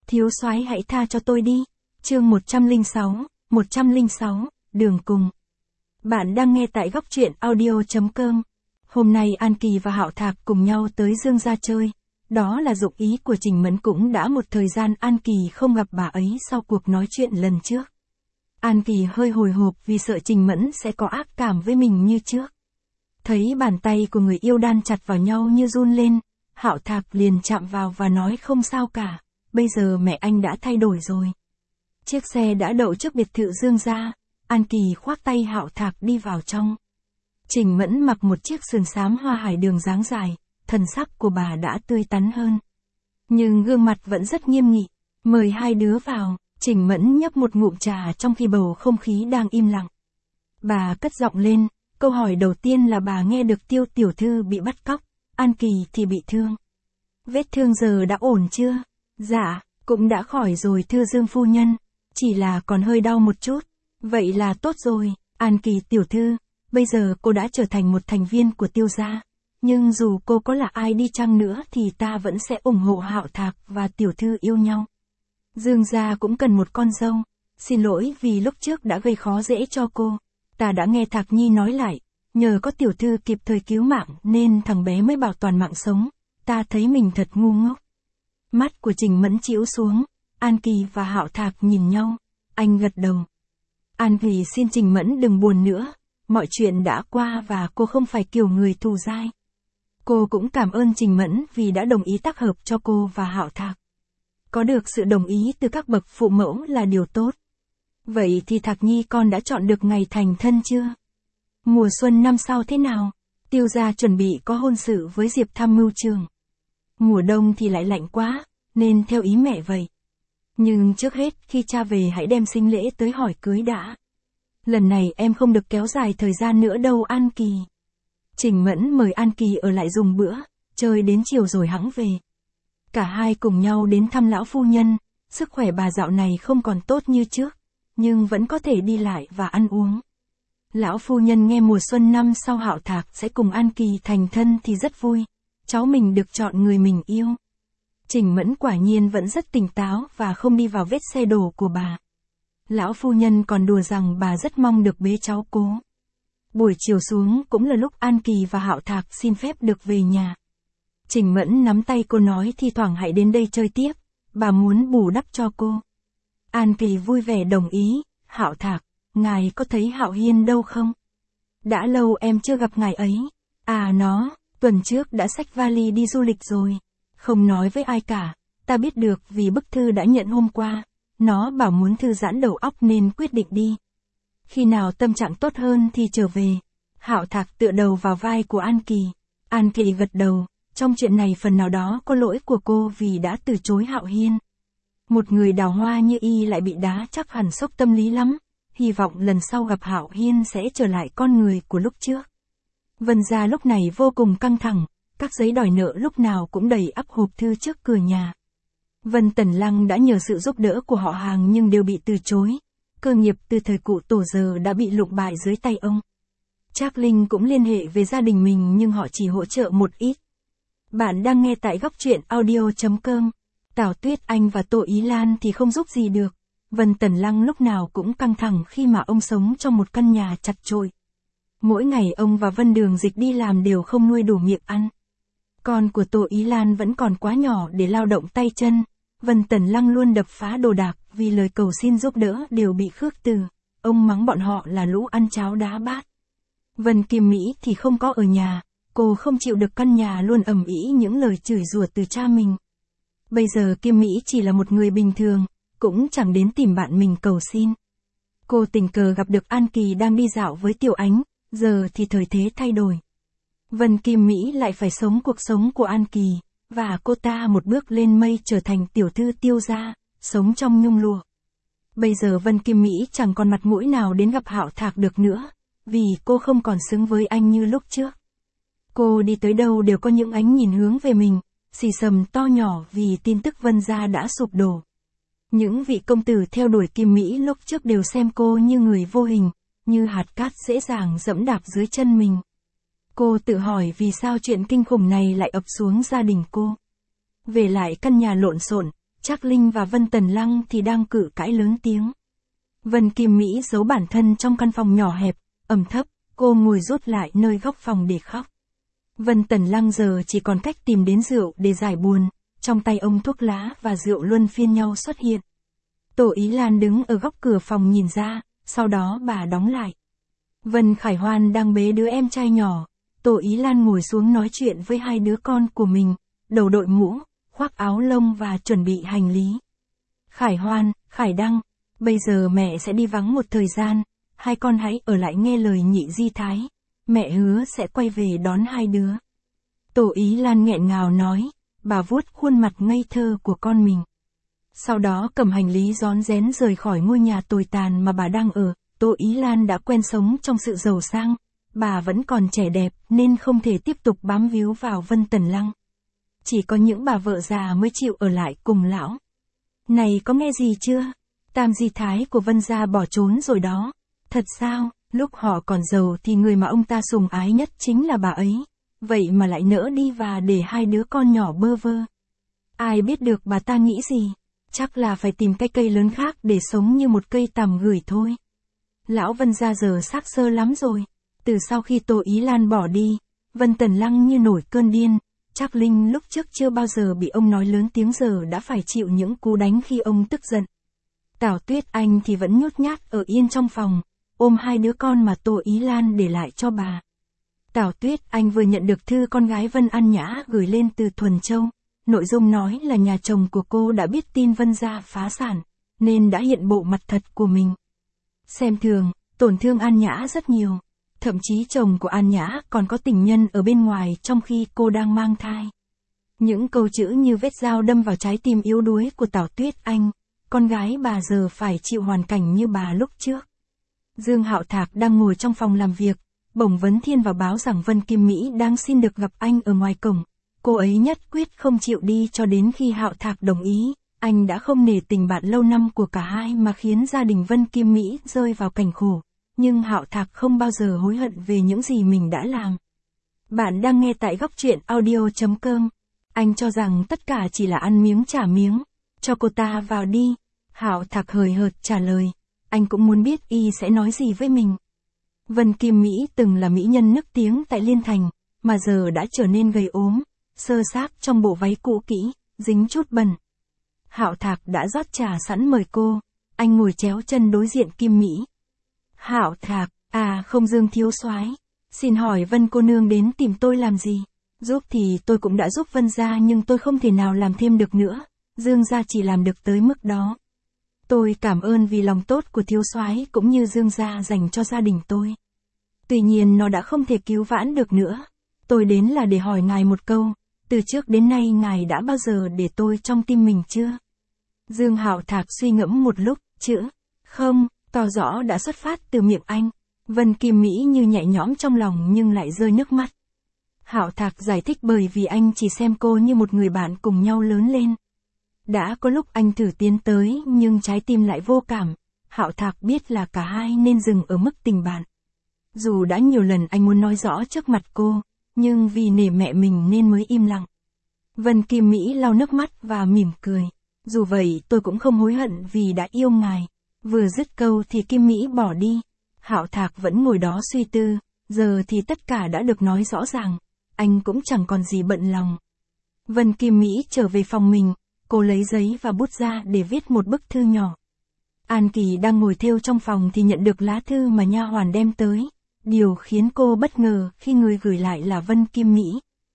Thiếu soái hãy tha cho tôi đi. Chương 106, đường cùng. Bạn đang nghe tại góc truyện audio.com. Hôm nay An Kỳ và Hạo Thạc cùng nhau tới Dương gia chơi. Đó là dụng ý của Trình Mẫn, cũng đã một thời gian An Kỳ không gặp bà ấy sau cuộc nói chuyện lần trước. An Kỳ hơi hồi hộp vì sợ Trình Mẫn sẽ có ác cảm với mình như trước. Thấy bàn tay của người yêu đan chặt vào nhau như run lên, Hạo Thạc liền chạm vào và nói không sao cả, bây giờ mẹ anh đã thay đổi rồi. Chiếc xe đã đậu trước biệt thự Dương gia, An Kỳ khoác tay Hạo Thạc đi vào trong. Trình Mẫn mặc một chiếc sườn xám hoa hải đường dáng dài, thần sắc của bà đã tươi tắn hơn. Nhưng gương mặt vẫn rất nghiêm nghị. Mời hai đứa vào, Trình Mẫn nhấp một ngụm trà trong khi bầu không khí đang im lặng. Bà cất giọng lên, câu hỏi đầu tiên là bà nghe được Tiêu tiểu thư bị bắt cóc, An Kỳ thì bị thương. Vết thương giờ đã ổn chưa? Dạ, cũng đã khỏi rồi thưa Dương phu nhân, chỉ là còn hơi đau một chút. Vậy là tốt rồi, An Kỳ tiểu thư, bây giờ cô đã trở thành một thành viên của Tiêu gia. Nhưng dù cô có là ai đi chăng nữa thì ta vẫn sẽ ủng hộ Hạo Thạc và tiểu thư yêu nhau. Dương gia cũng cần một con dâu. Xin lỗi vì lúc trước đã gây khó dễ cho cô. Ta đã nghe Thạc Nhi nói lại, nhờ có tiểu thư kịp thời cứu mạng nên thằng bé mới bảo toàn mạng sống. Ta thấy mình thật ngu ngốc. Mắt của Trình Mẫn chĩu xuống, An Kỳ và Hạo Thạc nhìn nhau, anh gật đầu. An Kỳ xin Trình Mẫn đừng buồn nữa, mọi chuyện đã qua và cô không phải kiểu người thù dai. Cô cũng cảm ơn Trình Mẫn vì đã đồng ý tác hợp cho cô và Hạo Thạc. Có được sự đồng ý từ các bậc phụ mẫu là điều tốt. Vậy thì Thạc Nhi con đã chọn được ngày thành thân chưa? Mùa xuân năm sau thế nào? Tiêu gia chuẩn bị có hôn sự với Diệp tham mưu trường. Mùa đông thì lại lạnh quá, nên theo ý mẹ vậy. Nhưng trước hết khi cha về hãy đem sinh lễ tới hỏi cưới đã. Lần này em không được kéo dài thời gian nữa đâu An Kỳ. Trình Mẫn mời An Kỳ ở lại dùng bữa, chơi đến chiều rồi hẵng về. Cả hai cùng nhau đến thăm lão phu nhân, sức khỏe bà dạo này không còn tốt như trước, nhưng vẫn có thể đi lại và ăn uống. Lão phu nhân nghe mùa xuân năm sau Hạo Thạc sẽ cùng An Kỳ thành thân thì rất vui, cháu mình được chọn người mình yêu. Trình Mẫn quả nhiên vẫn rất tỉnh táo và không đi vào vết xe đổ của bà. Lão phu nhân còn đùa rằng bà rất mong được bế cháu cố. Buổi chiều xuống cũng là lúc An Kỳ và Hạo Thạc xin phép được về nhà. Trình Mẫn nắm tay cô nói thi thoảng hãy đến đây chơi tiếp, bà muốn bù đắp cho cô. An Kỳ vui vẻ đồng ý, Hạo Thạc, ngài có thấy Hạo Hiên đâu không? Đã lâu em chưa gặp ngài ấy. À nó, tuần trước đã xách vali đi du lịch rồi. Không nói với ai cả, ta biết được vì bức thư đã nhận hôm qua. Nó bảo muốn thư giãn đầu óc nên quyết định đi. Khi nào tâm trạng tốt hơn thì trở về. Hạo Thạc tựa đầu vào vai của An Kỳ. An Kỳ gật đầu, trong chuyện này phần nào đó có lỗi của cô vì đã từ chối Hạo Hiên. Một người đào hoa như y lại bị đá chắc hẳn sốc tâm lý lắm. Hy vọng lần sau gặp Hạo Hiên sẽ trở lại con người của lúc trước. Vân gia lúc này vô cùng căng thẳng, các giấy đòi nợ lúc nào cũng đầy ắp hộp thư trước cửa nhà. Vân Tần Lăng đã nhờ sự giúp đỡ của họ hàng nhưng đều bị từ chối. Cơ nghiệp từ thời cụ tổ giờ đã bị lụng bại dưới tay ông. Trác Linh cũng liên hệ về gia đình mình nhưng họ chỉ hỗ trợ một ít. Bạn đang nghe tại góc truyện audio.com. Tào Tuyết Anh và Tô Ý Lan thì không giúp gì được. Vân Tần Lăng lúc nào cũng căng thẳng khi mà ông sống trong một căn nhà chật chội. Mỗi ngày ông và Vân Đường Dịch đi làm đều không nuôi đủ miệng ăn. Con của Tô Ý Lan vẫn còn quá nhỏ để lao động tay chân. Vân Tần Lăng luôn đập phá đồ đạc vì lời cầu xin giúp đỡ đều bị khước từ. Ông mắng bọn họ là lũ ăn cháo đá bát. Vân Kim Mỹ thì không có ở nhà. Cô không chịu được căn nhà luôn ầm ĩ những lời chửi rủa từ cha mình. Bây giờ Kim Mỹ chỉ là một người bình thường, cũng chẳng đến tìm bạn mình cầu xin. Cô tình cờ gặp được An Kỳ đang đi dạo với Tiểu Ánh, giờ thì thời thế thay đổi. Vân Kim Mỹ lại phải sống cuộc sống của An Kỳ, và cô ta một bước lên mây trở thành tiểu thư Tiêu gia, sống trong nhung lụa. Bây giờ Vân Kim Mỹ chẳng còn mặt mũi nào đến gặp Hạo Thạc được nữa, vì cô không còn xứng với anh như lúc trước. Cô đi tới đâu đều có những ánh nhìn hướng về mình, xì xầm to nhỏ vì tin tức Vân gia đã sụp đổ. Những vị công tử theo đuổi Kim Mỹ lúc trước đều xem cô như người vô hình, như hạt cát dễ dàng dẫm đạp dưới chân mình. Cô tự hỏi vì sao chuyện kinh khủng này lại ập xuống gia đình cô. Về lại căn nhà lộn xộn, Trác Linh và Vân Tần Lăng thì đang cự cãi lớn tiếng. Vân Kim Mỹ giấu bản thân trong căn phòng nhỏ hẹp, ẩm thấp, cô ngồi rút lại nơi góc phòng để khóc. Vân Tần Lăng giờ chỉ còn cách tìm đến rượu để giải buồn, trong tay ông thuốc lá và rượu luân phiên nhau xuất hiện. Tổ Ý Lan đứng ở góc cửa phòng nhìn ra, sau đó bà đóng lại. Vân Khải Hoan đang bế đứa em trai nhỏ, Tổ Ý Lan ngồi xuống nói chuyện với hai đứa con của mình, đầu đội mũ, khoác áo lông và chuẩn bị hành lý. Khải Hoan, Khải Đăng, bây giờ mẹ sẽ đi vắng một thời gian, hai con hãy ở lại nghe lời nhị di thái, mẹ hứa sẽ quay về đón hai đứa. Tổ Ý Lan nghẹn ngào nói, bà vuốt khuôn mặt ngây thơ của con mình. Sau đó cầm hành lý rón rén rời khỏi ngôi nhà tồi tàn mà bà đang ở. Tổ Ý Lan đã quen sống trong sự giàu sang, bà vẫn còn trẻ đẹp nên không thể tiếp tục bám víu vào Vân Tần Lăng. Chỉ có những bà vợ già mới chịu ở lại cùng lão. Này có nghe gì chưa? Tam di thái của Vân gia bỏ trốn rồi đó. Thật sao? Lúc họ còn giàu thì người mà ông ta sùng ái nhất chính là bà ấy. Vậy mà lại nỡ đi và để hai đứa con nhỏ bơ vơ. Ai biết được bà ta nghĩ gì? Chắc là phải tìm cái cây lớn khác để sống như một cây tằm gửi thôi. Lão Vân gia giờ xác xơ lắm rồi. Từ sau khi Tổ Ý Lan bỏ đi, Vân Tần Lăng như nổi cơn điên. Trác Linh lúc trước chưa bao giờ bị ông nói lớn tiếng giờ đã phải chịu những cú đánh khi ông tức giận. Tào Tuyết Anh thì vẫn nhút nhát ở yên trong phòng, ôm hai đứa con mà Tổ Ý Lan để lại cho bà. Tào Tuyết Anh vừa nhận được thư con gái Vân An Nhã gửi lên từ Thuần Châu. Nội dung nói là nhà chồng của cô đã biết tin Vân gia phá sản, nên đã hiện bộ mặt thật của mình. Xem thường, tổn thương An Nhã rất nhiều. Thậm chí chồng của An Nhã còn có tình nhân ở bên ngoài trong khi cô đang mang thai. Những câu chữ như vết dao đâm vào trái tim yếu đuối của Tào Tuyết Anh, con gái bà giờ phải chịu hoàn cảnh như bà lúc trước. Dương Hạo Thạc đang ngồi trong phòng làm việc, bỗng Vấn Thiên vào báo rằng Vân Kim Mỹ đang xin được gặp anh ở ngoài cổng. Cô ấy nhất quyết không chịu đi cho đến khi Hạo Thạc đồng ý. Anh đã không nể tình bạn lâu năm của cả hai mà khiến gia đình Vân Kim Mỹ rơi vào cảnh khổ. Nhưng Hạo Thạc không bao giờ hối hận về những gì mình đã làm. Bạn đang nghe tại góc truyện audio.com. Anh cho rằng tất cả chỉ là ăn miếng trả miếng. Cho cô ta vào đi. Hạo Thạc hời hợt trả lời. Anh cũng muốn biết y sẽ nói gì với mình. Vân Kim Mỹ từng là mỹ nhân nức tiếng tại Liên Thành, mà giờ đã trở nên gầy ốm, sơ xác trong bộ váy cũ kỹ, dính chút bẩn. Hạo Thạc đã rót trà sẵn mời cô, anh ngồi chéo chân đối diện Kim Mỹ. Hạo Thạc, không Dương thiếu soái, xin hỏi Vân cô nương đến tìm tôi làm gì? Giúp thì tôi cũng đã giúp Vân gia nhưng tôi không thể nào làm thêm được nữa, Dương gia chỉ làm được tới mức đó. Tôi cảm ơn vì lòng tốt của thiếu soái cũng như Dương gia dành cho gia đình tôi. Tuy nhiên nó đã không thể cứu vãn được nữa. Tôi đến là để hỏi ngài một câu, từ trước đến nay ngài đã bao giờ để tôi trong tim mình chưa? Dương Hạo Thạc suy ngẫm một lúc, chữ không, tỏ rõ đã xuất phát từ miệng anh. Vân Kim Mỹ như nhẹ nhõm trong lòng nhưng lại rơi nước mắt. Hạo Thạc giải thích bởi vì anh chỉ xem cô như một người bạn cùng nhau lớn lên. Đã có lúc anh thử tiến tới nhưng trái tim lại vô cảm. Hạo Thạc biết là cả hai nên dừng ở mức tình bạn. Dù đã nhiều lần anh muốn nói rõ trước mặt cô, nhưng vì nể mẹ mình nên mới im lặng. Vân Kim Mỹ lau nước mắt và mỉm cười. Dù vậy tôi cũng không hối hận vì đã yêu ngài. Vừa dứt câu thì Kim Mỹ bỏ đi. Hạo Thạc vẫn ngồi đó suy tư, giờ thì tất cả đã được nói rõ ràng. Anh cũng chẳng còn gì bận lòng. Vân Kim Mỹ trở về phòng mình, cô lấy giấy và bút ra để viết một bức thư nhỏ. An Kỳ đang ngồi thêu trong phòng thì nhận được lá thư mà nha hoàn đem tới. Điều khiến cô bất ngờ khi người gửi lại là Vân Kim Mỹ.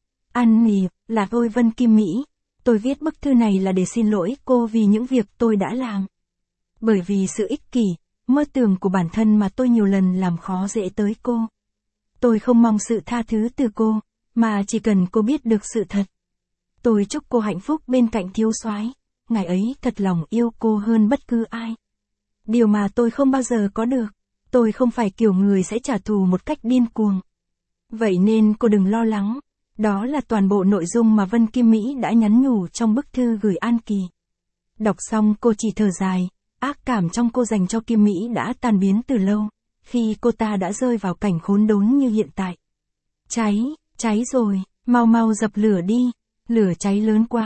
An Nhi, là tôi Vân Kim Mỹ. Tôi viết bức thư này là để xin lỗi cô vì những việc tôi đã làm. Bởi vì sự ích kỷ, mơ tưởng của bản thân mà tôi nhiều lần làm khó dễ tới cô. Tôi không mong sự tha thứ từ cô, mà chỉ cần cô biết được sự thật. Tôi chúc cô hạnh phúc bên cạnh thiếu soái. Ngài ấy thật lòng yêu cô hơn bất cứ ai. Điều mà tôi không bao giờ có được. Tôi không phải kiểu người sẽ trả thù một cách điên cuồng. Vậy nên cô đừng lo lắng. Đó là toàn bộ nội dung mà Vân Kim Mỹ đã nhắn nhủ trong bức thư gửi An Kỳ. Đọc xong cô chỉ thở dài, ác cảm trong cô dành cho Kim Mỹ đã tan biến từ lâu, khi cô ta đã rơi vào cảnh khốn đốn như hiện tại. Cháy rồi, mau mau dập lửa đi, lửa cháy lớn quá,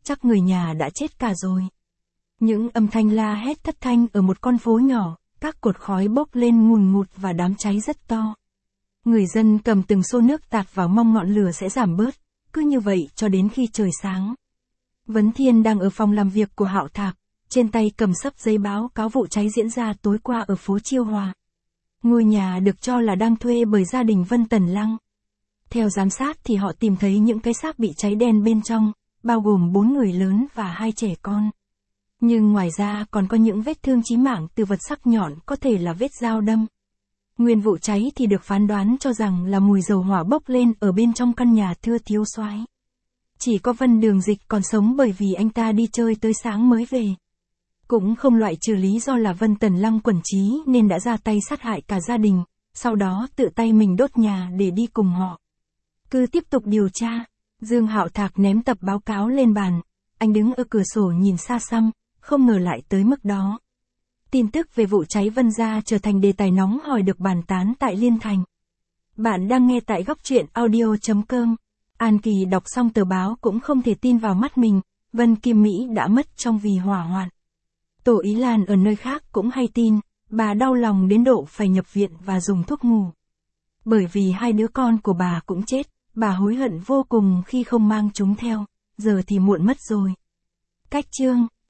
chắc người nhà đã chết cả rồi. Những âm thanh la hét thất thanh ở một con phố nhỏ, các cột khói bốc lên ngùn ngụt và đám cháy rất to. Người dân cầm từng xô nước tạt vào mong ngọn lửa sẽ giảm bớt, cứ như vậy cho đến khi trời sáng. Vấn Thiên đang ở phòng làm việc của Hạo Thạc, trên tay cầm xấp giấy báo cáo vụ cháy diễn ra tối qua ở phố Chiêu Hòa. Ngôi nhà được cho là đang thuê bởi gia đình Vân Tần Lăng. Theo giám sát thì họ tìm thấy những cái xác bị cháy đen bên trong, bao gồm 4 người lớn và 2 trẻ con. Nhưng ngoài ra còn có những vết thương chí mạng từ vật sắc nhọn, có thể là vết dao đâm. Nguyên vụ cháy thì được phán đoán cho rằng là mùi dầu hỏa bốc lên ở bên trong căn nhà thưa thiếu soái. Chỉ có Vân Đường Dịch còn sống bởi vì anh ta đi chơi tới sáng mới về. Cũng không loại trừ lý do là Vân Tần Lăng quẩn trí nên đã ra tay sát hại cả gia đình, sau đó tự tay mình đốt nhà để đi cùng họ. Cứ tiếp tục điều tra. Dương Hạo Thạc ném tập báo cáo lên bàn. Anh đứng ở cửa sổ nhìn xa xăm, không ngờ lại tới mức đó. Tin tức về vụ cháy Vân gia trở thành đề tài nóng hổi được bàn tán tại Liên Thành. Bạn đang nghe tại góc truyện audio.com. An Kỳ đọc xong tờ báo cũng không thể tin vào mắt mình, Vân Kim Mỹ đã mất trong vì hỏa hoạn. Tổ Ý Lan ở nơi khác cũng hay tin, bà đau lòng đến độ phải nhập viện và dùng thuốc ngủ. Bởi vì 2 đứa con của bà cũng chết, bà hối hận vô cùng khi không mang chúng theo, giờ thì muộn mất rồi. Cách chương